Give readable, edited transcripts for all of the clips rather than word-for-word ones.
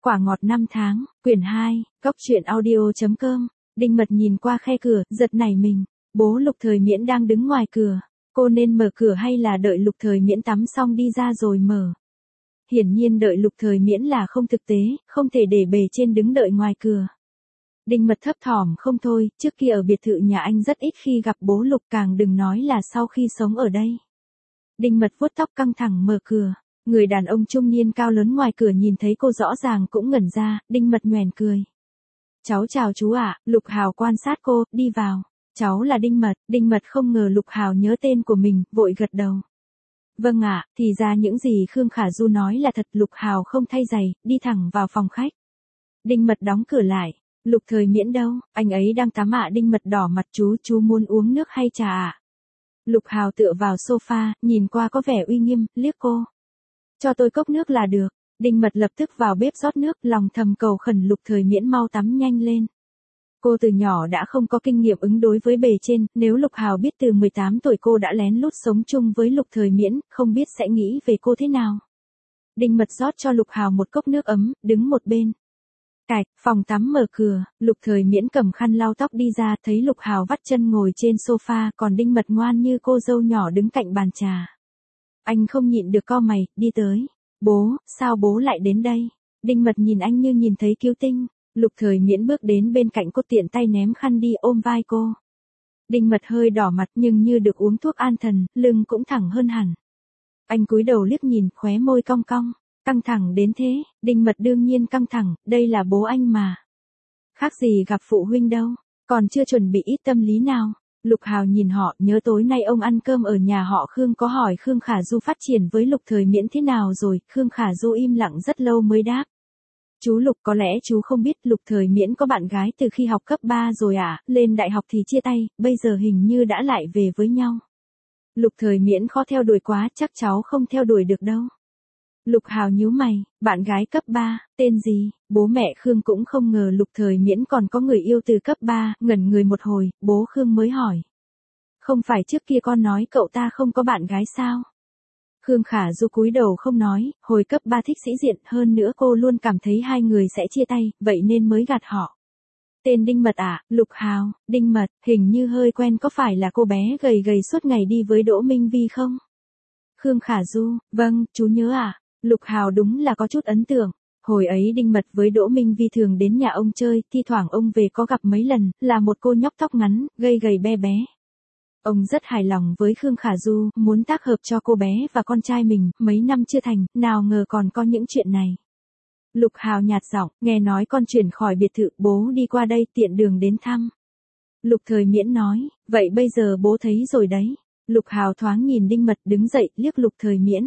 Quả ngọt năm tháng, quyển 2, Góc truyện audio.com. Đinh Mật nhìn qua khe cửa, giật nảy mình. Bố Lục Thời Miễn đang đứng ngoài cửa. Cô nên mở cửa hay là đợi Lục Thời Miễn tắm xong đi ra rồi mở? Hiển nhiên đợi Lục Thời Miễn là không thực tế, không thể để bề trên đứng đợi ngoài cửa. Đinh Mật thấp thỏm không thôi, trước kia ở biệt thự nhà anh rất ít khi gặp bố Lục, càng đừng nói là sau khi sống ở đây. Đinh Mật vuốt tóc căng thẳng mở cửa. Người đàn ông trung niên cao lớn ngoài cửa nhìn thấy cô rõ ràng cũng ngẩn ra, Đinh Mật nhoẻn cười. Cháu chào chú ạ. Lục Hào quan sát cô, đi vào. Cháu là Đinh Mật không ngờ Lục Hào nhớ tên của mình, vội gật đầu. Vâng ạ, thì ra những gì Khương Khả Du nói là thật. Lục Hào không thay giày, đi thẳng vào phòng khách. Đinh Mật đóng cửa lại. Lục Thời Miễn đâu, anh ấy đang tắm ạ. Đinh Mật đỏ mặt, chú muốn uống nước hay trà ạ? Lục Hào tựa vào sofa, nhìn qua có vẻ uy nghiêm, liếc cô. Cho tôi cốc nước là được. Đinh Mật lập tức vào bếp rót nước, lòng thầm cầu khẩn Lục Thời Miễn mau tắm nhanh lên. Cô từ nhỏ đã không có kinh nghiệm ứng đối với bề trên, nếu Lục Hào biết từ 18 tuổi cô đã lén lút sống chung với Lục Thời Miễn, không biết sẽ nghĩ về cô thế nào. Đinh Mật rót cho Lục Hào một cốc nước ấm, đứng một bên. Cạch, phòng tắm mở cửa, Lục Thời Miễn cầm khăn lau tóc đi ra, thấy Lục Hào vắt chân ngồi trên sofa, còn Đinh Mật ngoan như cô dâu nhỏ đứng cạnh bàn trà. Anh không nhịn được cau mày, đi tới. Bố, sao bố lại đến đây? Đinh Mật nhìn anh như nhìn thấy cứu tinh. Lục Thời Miễn bước đến bên cạnh cô, tiện tay ném khăn đi, ôm vai cô. Đinh Mật hơi đỏ mặt nhưng như được uống thuốc an thần, lưng cũng thẳng hơn hẳn. Anh cúi đầu liếc nhìn, khóe môi cong cong. Căng thẳng đến thế? Đinh Mật đương nhiên căng thẳng, đây là bố anh mà. Khác gì gặp phụ huynh đâu, còn chưa chuẩn bị ít tâm lý nào. Lục Hào nhìn họ, nhớ tối nay ông ăn cơm ở nhà họ Khương, có hỏi Khương Khả Du phát triển với Lục Thời Miễn thế nào rồi. Khương Khả Du im lặng rất lâu mới đáp. Chú Lục, có lẽ chú không biết Lục Thời Miễn có bạn gái từ khi học cấp 3 rồi à, lên đại học thì chia tay, bây giờ hình như đã lại về với nhau. Lục Thời Miễn khó theo đuổi quá, chắc cháu không theo đuổi được đâu. Lục Hào nhíu mày, bạn gái cấp 3, tên gì? Bố mẹ Khương cũng không ngờ Lục Thời Miễn còn có người yêu từ cấp 3, ngẩn người một hồi, bố Khương mới hỏi. Không phải trước kia con nói cậu ta không có bạn gái sao? Khương Khả Du cúi đầu không nói, hồi cấp 3 thích sĩ diện, hơn nữa cô luôn cảm thấy hai người sẽ chia tay, vậy nên mới gạt họ. Tên Đinh Mật à? Lục Hào, Đinh Mật, hình như hơi quen, có phải là cô bé gầy gầy suốt ngày đi với Đỗ Minh Vi không? Khương Khả Du, vâng, chú nhớ à? Lục Hào đúng là có chút ấn tượng. Hồi ấy Đinh Mật với Đỗ Minh Vi thường đến nhà ông chơi, thi thoảng ông về có gặp mấy lần, là một cô nhóc tóc ngắn, gầy gầy be bé. Ông rất hài lòng với Khương Khả Du, muốn tác hợp cho cô bé và con trai mình, mấy năm chưa thành, nào ngờ còn có những chuyện này. Lục Hào nhạt giọng, nghe nói con chuyển khỏi biệt thự, bố đi qua đây tiện đường đến thăm. Lục Thời Miễn nói, vậy bây giờ bố thấy rồi đấy. Lục Hào thoáng nhìn Đinh Mật, đứng dậy, liếc Lục Thời Miễn.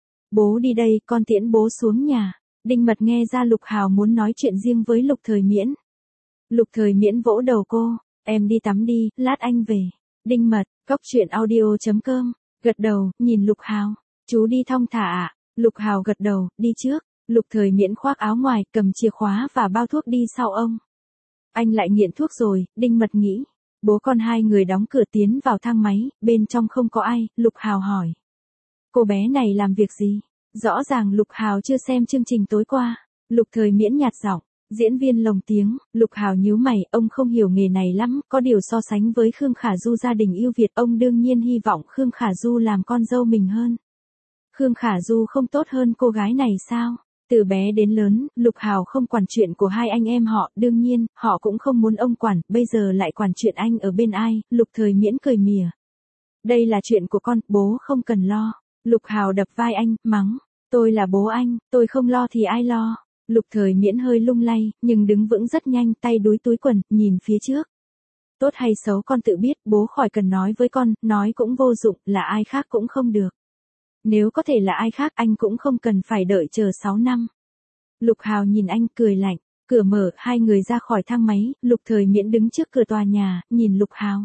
Bố đi đây, con tiễn bố xuống nhà. Đinh Mật nghe ra Lục Hào muốn nói chuyện riêng với Lục Thời Miễn. Lục Thời Miễn vỗ đầu cô, em đi tắm đi, lát anh về. Đinh Mật, Góc truyện audio.com, gật đầu, nhìn Lục Hào. Chú đi thong thả ạ. Lục Hào gật đầu, đi trước. Lục Thời Miễn khoác áo ngoài, cầm chìa khóa và bao thuốc đi sau ông. Anh lại nghiện thuốc rồi, Đinh Mật nghĩ. Bố con hai người đóng cửa tiến vào thang máy, bên trong không có ai, Lục Hào hỏi. Cô bé này làm việc gì? Rõ ràng Lục Hào chưa xem chương trình tối qua. Lục Thời Miễn nhạt giọng, diễn viên lồng tiếng. Lục Hào nhíu mày, ông không hiểu nghề này lắm, có điều so sánh với Khương Khả Du gia đình ưu việt, ông đương nhiên hy vọng Khương Khả Du làm con dâu mình hơn. Khương Khả Du không tốt hơn cô gái này sao? Từ bé đến lớn, Lục Hào không quản chuyện của hai anh em họ, đương nhiên, họ cũng không muốn ông quản, bây giờ lại quản chuyện anh ở bên ai. Lục Thời Miễn cười mỉa. Đây là chuyện của con, bố không cần lo. Lục Hào đập vai anh, mắng. Tôi là bố anh, tôi không lo thì ai lo. Lục Thời Miễn hơi lung lay, nhưng đứng vững rất nhanh, tay đúi túi quần, nhìn phía trước. Tốt hay xấu con tự biết, bố khỏi cần nói với con, nói cũng vô dụng, là ai khác cũng không được. Nếu có thể là ai khác anh cũng không cần phải đợi chờ 6 năm. Lục Hào nhìn anh, cười lạnh. Cửa mở, hai người ra khỏi thang máy, Lục Thời Miễn đứng trước cửa tòa nhà, nhìn Lục Hào.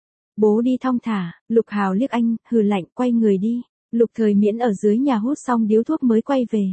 Bố đi thong thả. Lục Hào liếc anh, hừ lạnh, quay người đi. Lục Thời Miễn ở dưới nhà hút xong điếu thuốc mới quay về.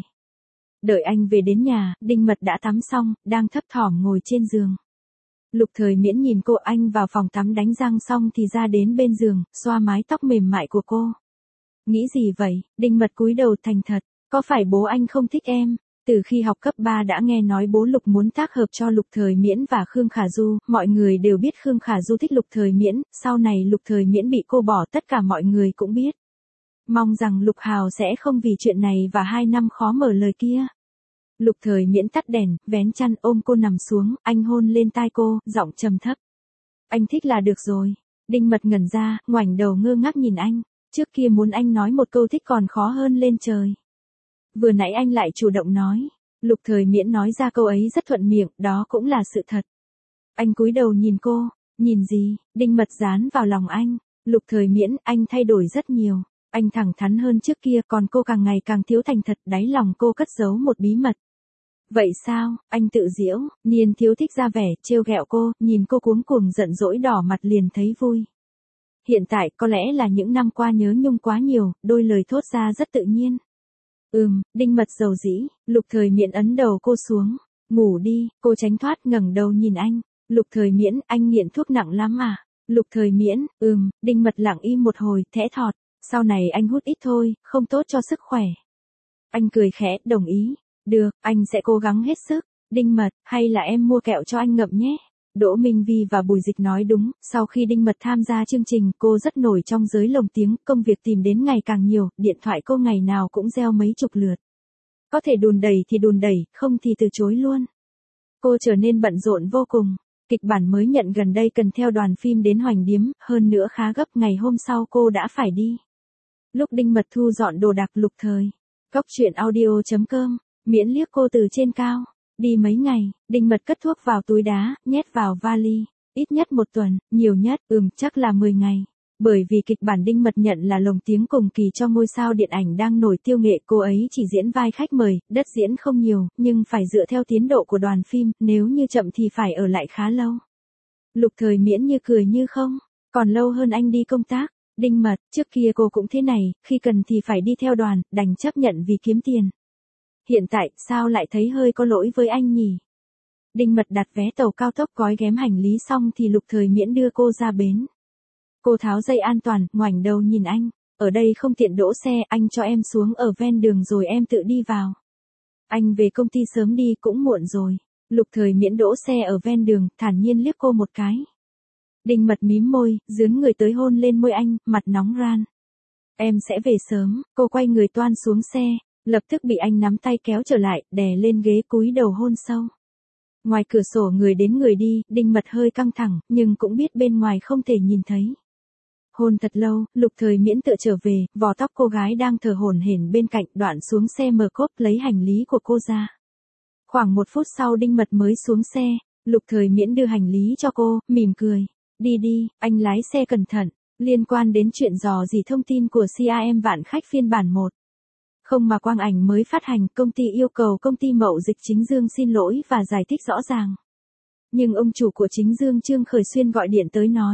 Đợi anh về đến nhà, Đinh Mật đã tắm xong, đang thấp thỏm ngồi trên giường. Lục Thời Miễn nhìn cô, anh vào phòng tắm đánh răng xong thì ra đến bên giường, xoa mái tóc mềm mại của cô. Nghĩ gì vậy? Đinh Mật cúi đầu thành thật, có phải bố anh không thích em? Từ khi học cấp 3 đã nghe nói bố Lục muốn tác hợp cho Lục Thời Miễn và Khương Khả Du, mọi người đều biết Khương Khả Du thích Lục Thời Miễn, sau này Lục Thời Miễn bị cô bỏ tất cả mọi người cũng biết. Mong rằng Lục Hào sẽ không vì chuyện này và 2 năm khó mở lời kia. Lục Thời Miễn tắt đèn, vén chăn ôm cô nằm xuống, anh hôn lên tai cô, giọng trầm thấp. Anh thích là được rồi. Đinh Mật ngẩn ra, ngoảnh đầu ngơ ngác nhìn anh. Trước kia muốn anh nói một câu thích còn khó hơn lên trời. Vừa nãy anh lại chủ động nói. Lục Thời Miễn nói ra câu ấy rất thuận miệng, đó cũng là sự thật. Anh cúi đầu nhìn cô, nhìn gì? Đinh Mật dán vào lòng anh. Lục Thời Miễn, anh thay đổi rất nhiều. Anh thẳng thắn hơn trước kia, còn cô càng ngày càng thiếu thành thật, đáy lòng cô cất giấu một bí mật. Vậy sao? Anh tự giễu, Niên Thiếu thích ra vẻ, trêu ghẹo cô, nhìn cô cuống cuồng giận dỗi đỏ mặt liền thấy vui. Hiện tại có lẽ là những năm qua nhớ nhung quá nhiều, đôi lời thốt ra rất tự nhiên. Đinh Mật dầu dĩ, Lục Thời Miễn ấn đầu cô xuống. Ngủ đi, cô tránh thoát ngẩng đầu nhìn anh. Lục Thời Miễn, anh nghiện thuốc nặng lắm à? Lục Thời Miễn, Đinh Mật lặng im một hồi, thẽ thọt. Sau này anh hút ít thôi, không tốt cho sức khỏe. Anh cười khẽ, đồng ý. Được, anh sẽ cố gắng hết sức. Đinh Mật, hay là em mua kẹo cho anh ngậm nhé. Đỗ Minh Vi và Bùi Dịch nói đúng, sau khi Đinh Mật tham gia chương trình, cô rất nổi trong giới lồng tiếng, công việc tìm đến ngày càng nhiều, điện thoại cô ngày nào cũng reo mấy chục lượt. Có thể đùn đẩy thì đùn đẩy, không thì từ chối luôn. Cô trở nên bận rộn vô cùng. Kịch bản mới nhận gần đây cần theo đoàn phim đến Hoành Điếm, hơn nữa khá gấp, ngày hôm sau cô đã phải đi. Lúc Đinh Mật thu dọn đồ đạc Lục Thời. Cóc truyện audio.com, Miễn liếc cô từ trên cao. Đi mấy ngày, Đinh Mật cất thuốc vào túi đá, nhét vào vali. Ít nhất 1 tuần, nhiều nhất, chắc là 10 ngày. Bởi vì kịch bản Đinh Mật nhận là lồng tiếng cùng kỳ cho ngôi sao điện ảnh đang nổi tiêu nghệ, cô ấy chỉ diễn vai khách mời, đất diễn không nhiều, nhưng phải dựa theo tiến độ của đoàn phim, nếu như chậm thì phải ở lại khá lâu. Lục Thời Miễn như cười như không, còn lâu hơn anh đi công tác. Đinh Mật, trước kia cô cũng thế này, khi cần thì phải đi theo đoàn, đành chấp nhận vì kiếm tiền. Hiện tại, sao lại thấy hơi có lỗi với anh nhỉ? Đinh Mật đặt vé tàu cao tốc gói ghém hành lý xong thì Lục Thời Miễn đưa cô ra bến. Cô tháo dây an toàn, ngoảnh đầu nhìn anh. Ở đây không tiện đỗ xe, anh cho em xuống ở ven đường rồi em tự đi vào. Anh về công ty sớm đi, cũng muộn rồi. Lục Thời Miễn đỗ xe ở ven đường, thản nhiên liếc cô một cái. Đinh Mật mím môi, dướn người tới hôn lên môi anh, mặt nóng ran. Em sẽ về sớm. Cô quay người toan xuống xe, lập tức bị anh nắm tay kéo trở lại, đè lên ghế cúi đầu hôn sâu. Ngoài cửa sổ người đến người đi, Đinh Mật hơi căng thẳng, nhưng cũng biết bên ngoài không thể nhìn thấy. Hôn thật lâu, Lục Thời Miễn tựa trở về, vò tóc cô gái đang thở hổn hển bên cạnh, đoạn xuống xe mở cốp lấy hành lý của cô ra. Khoảng 1 phút sau Đinh Mật mới xuống xe, Lục Thời Miễn đưa hành lý cho cô, mỉm cười. Đi đi, anh lái xe cẩn thận. Liên quan đến chuyện dò dỉ thông tin của CRM Vạn Khách phiên bản 1. Không mà quang ảnh mới phát hành, công ty yêu cầu công ty Mậu Dịch Chính Dương xin lỗi và giải thích rõ ràng. Nhưng ông chủ của Chính Dương Trương Khởi Xuyên gọi điện tới nói.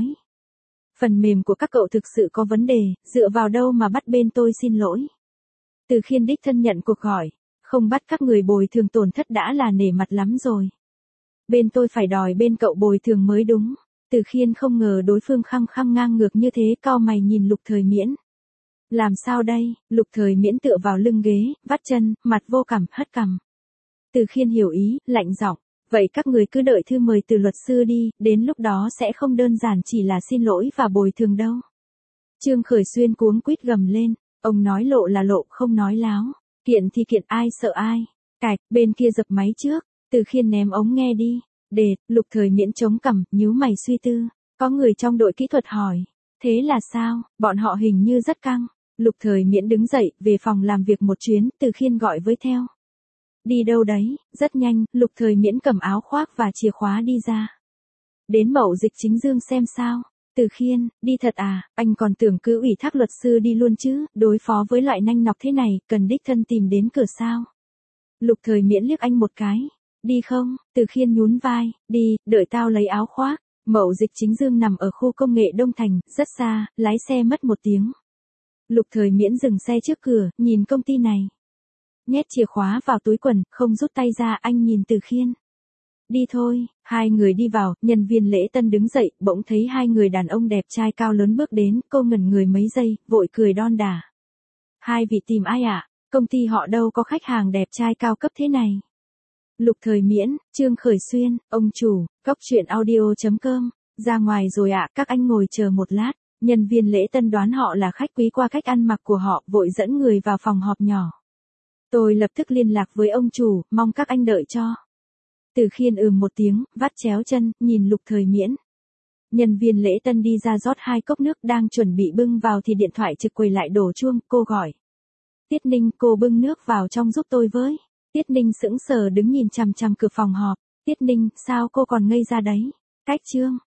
Phần mềm của các cậu thực sự có vấn đề, dựa vào đâu mà bắt bên tôi xin lỗi. Từ Khiên đích thân nhận cuộc gọi, không bắt các người bồi thường tổn thất đã là nể mặt lắm rồi. Bên tôi phải đòi bên cậu bồi thường mới đúng. Từ Khiên không ngờ đối phương khăng khăng ngang ngược như thế, cau mày nhìn Lục Thời Miễn. Làm sao đây? Lục Thời Miễn tựa vào lưng ghế, vắt chân, mặt vô cảm, hất cằm. Từ Khiên hiểu ý, lạnh giọng. Vậy các người cứ đợi thư mời từ luật sư đi, đến lúc đó sẽ không đơn giản chỉ là xin lỗi và bồi thường đâu. Trương Khởi Xuyên cuống quýt gầm lên, ông nói lộ là lộ, không nói láo. Kiện thì kiện, ai sợ ai. Cạch, bên kia dập máy trước, Từ Khiên ném ống nghe đi. Đệt, Lục Thời Miễn chống cằm, nhíu mày suy tư. Có người trong đội kỹ thuật hỏi. Thế là sao? Bọn họ hình như rất căng. Lục Thời Miễn đứng dậy, về phòng làm việc một chuyến, Từ Khiên gọi với theo. Đi đâu đấy? Rất nhanh, Lục Thời Miễn cầm áo khoác và chìa khóa đi ra. Đến Mậu Dịch Chính Dương xem sao. Từ Khiên, đi thật à, anh còn tưởng cứ ủy thác luật sư đi luôn chứ, đối phó với loại nanh nọc thế này, cần đích thân tìm đến cửa sao. Lục Thời Miễn liếc anh một cái. Đi không? Từ Khiên nhún vai, đi, đợi tao lấy áo khoác. Mậu Dịch Chính Dương nằm ở khu công nghệ Đông Thành, rất xa, lái xe mất 1 tiếng. Lục Thời Miễn dừng xe trước cửa, nhìn công ty này. Nhét chìa khóa vào túi quần, không rút tay ra, anh nhìn Từ Khiên. Đi thôi, 2 người đi vào, nhân viên lễ tân đứng dậy, bỗng thấy 2 người đàn ông đẹp trai cao lớn bước đến, cô ngẩn người mấy giây, vội cười đon đả. 2 vị tìm ai ạ? Công ty họ đâu có khách hàng đẹp trai cao cấp thế này. Lục Thời Miễn, Trương Khởi Xuyên, ông chủ, Cóc Truyện Audio.com, ra ngoài rồi ạ, các anh ngồi chờ một lát. Nhân viên lễ tân đoán họ là khách quý qua cách ăn mặc của họ, vội dẫn người vào phòng họp nhỏ. Tôi lập tức liên lạc với ông chủ, mong các anh đợi cho. Từ Khiên một tiếng, vắt chéo chân, nhìn Lục Thời Miễn. Nhân viên lễ tân đi ra rót 2 cốc nước đang chuẩn bị bưng vào thì điện thoại trực quầy lại đổ chuông, cô gọi. Tiết Ninh, cô bưng nước vào trong giúp tôi với. Tiết Ninh sững sờ đứng nhìn chằm chằm cửa phòng họp. Tiết Ninh, sao cô còn ngây ra đấy? Cách Trương.